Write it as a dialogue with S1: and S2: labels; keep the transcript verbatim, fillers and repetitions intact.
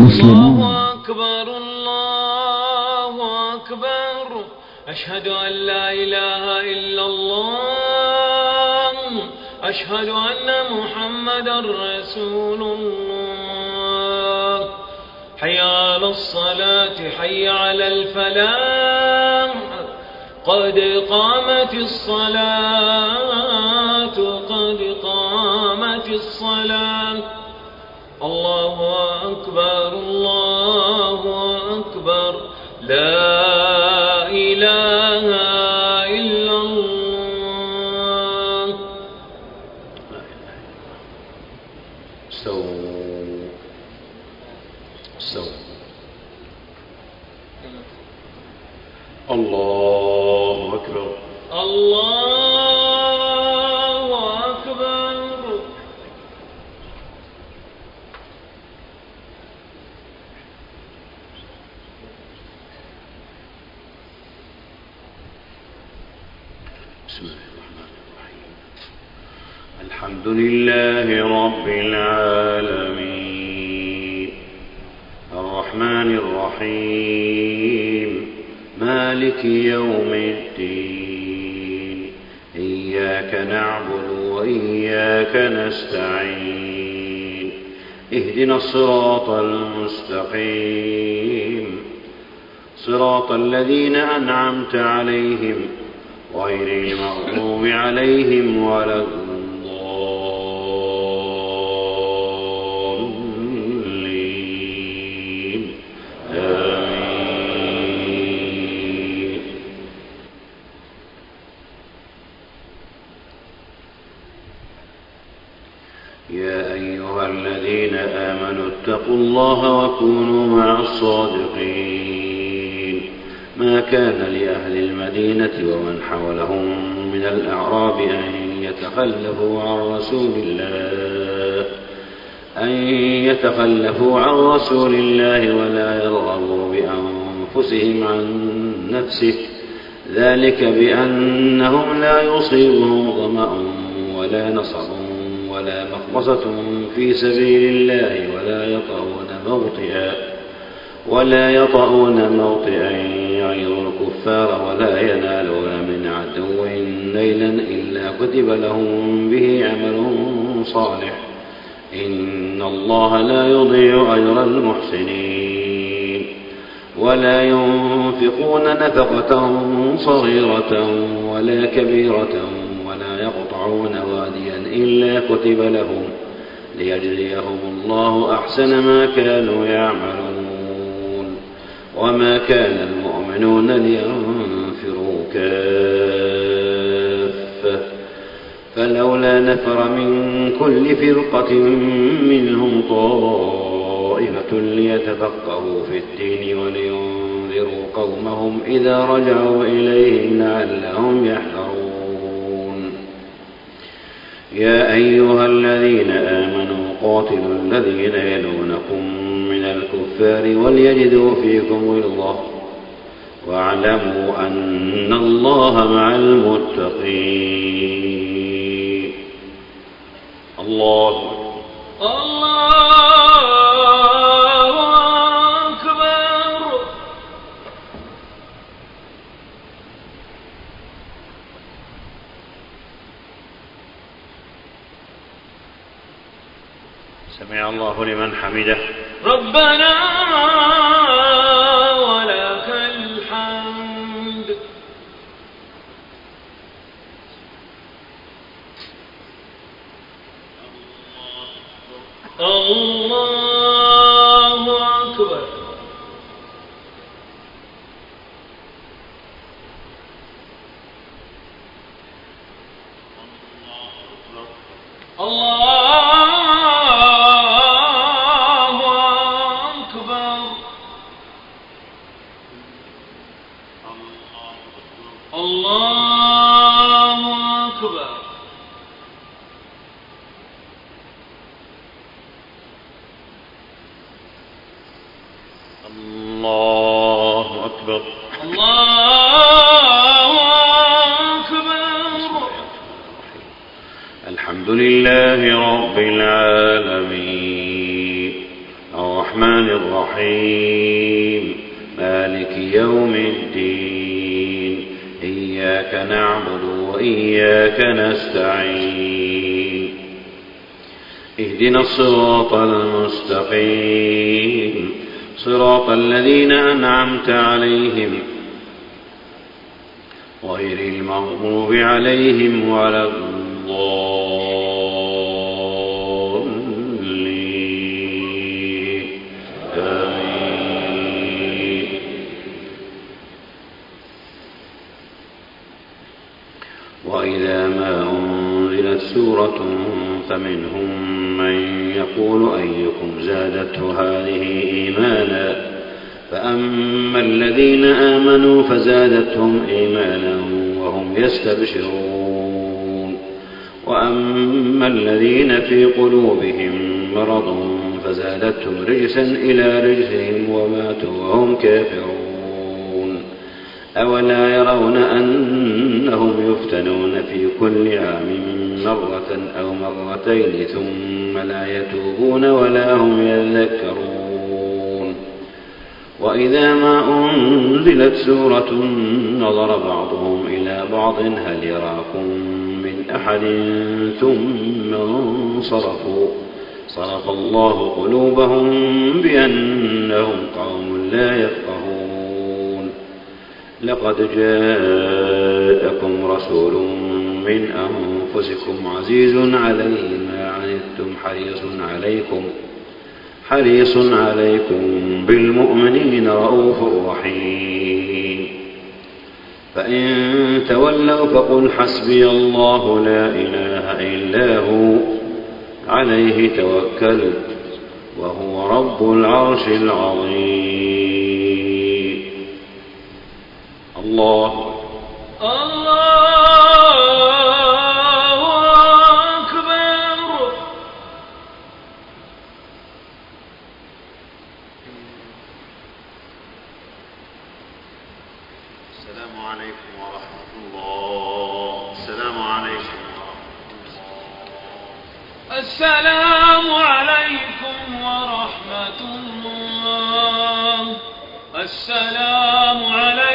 S1: المسلمون.
S2: الله أكبر الله أكبر أشهد أن لا إله إلا الله أشهد أن محمدا رسول الله. حي على الصلاة حي على الفلاح قد قامت الصلاة قد قامت الصلاة. الله أكبر الله أكبر لا إله إلا الله.
S3: استووا استووا. الله أكبر
S2: الله أكبر.
S3: بسم الله الرحمن الرحيم. الحمد لله رب العالمين الرحمن الرحيم مالك يوم الدين. إياك نعبد وإياك نستعين. اهدنا الصراط المستقيم صراط الذين أنعمت عليهم غير المغضوب عليهم ولا الضالين آمين. يا أيها الذين آمنوا اتقوا الله وكونوا مع الصادقين. ما كان لأهل المدينة ومن حولهم من الأعراب أن يتخلفوا عن رسول الله أن يتخلفوا عن رسول الله ولا يرغبوا بأنفسهم عن نفسه ذلك بأنهم لا يصيبهم ظمأ ولا نصب ولا مخمصة في سبيل الله ولا يطؤون موطئا ولا يطؤون موطئا يعظ الكفار ولا ينالون من عدو نيلا إلا كتب لهم به عمل صالح إن الله لا يضيع أجر المحسنين. ولا ينفقون نفقة صغيرة ولا كبيرة ولا يقطعون واديا إلا كتب لهم ليجزيهم الله أحسن ما كانوا يعملون. وما كان المؤمنون لينفروا كافة فلولا نفر من كل فرقة منهم طائفة ليتفقهوا في الدين ولينذروا قومهم إذا رجعوا إليهم لعلهم يحذرون. يا أيها الذين آمنوا قاتلوا الذين يلونكم من الكفار وليجدوا فيكم غلظة واعلموا أن الله مع المتقين. الله
S2: الله أكبر.
S3: سمع الله لمن حمده.
S2: ربنا ولك الحمد. الله أكبر. الله أكبر. الله أكبر.
S3: الله أكبر.
S2: الله أكبر.
S3: الحمد لله رب العالمين الرحمن الرحمن الرحيم مالك يوم الدين إياك نعبد وإياك نستعين اهدنا الصراط المستقيم صراط الذين أنعمت عليهم غير المغضوب عليهم ولا الضالين آمين. وإذا ما أنزلت سورة فمنهم من يقول أيكم زادته هذه إيمانا فأما الذين آمنوا فزادتهم إيمانا وهم يستبشرون وأما الذين في قلوبهم مرض فزادتهم رجسا إلى رجسهم وماتوا وهم كافرون أولا يرون أنهم يفتنون في كل عام مرة أو مرتين ثم لا يتوبون ولا هم يذكرون وإذا ما أنزلت سورة نظر بعضهم إلى بعض هل يراكم من أحد ثم انصرفوا صرف الله قلوبهم بأنهم قوم لا يفقهون لقد جاءكم رسول من أنفسكم عزيز عليه ما عنتم حريص عليكم حريص عليكم بالمؤمنين رؤوف رحيم فإن تولوا فقل حسبي الله لا إله إلا هو عليه توكلت وهو رب العرش العظيم. الله
S2: السلام عليكم ورحمة الله. السلام عليكم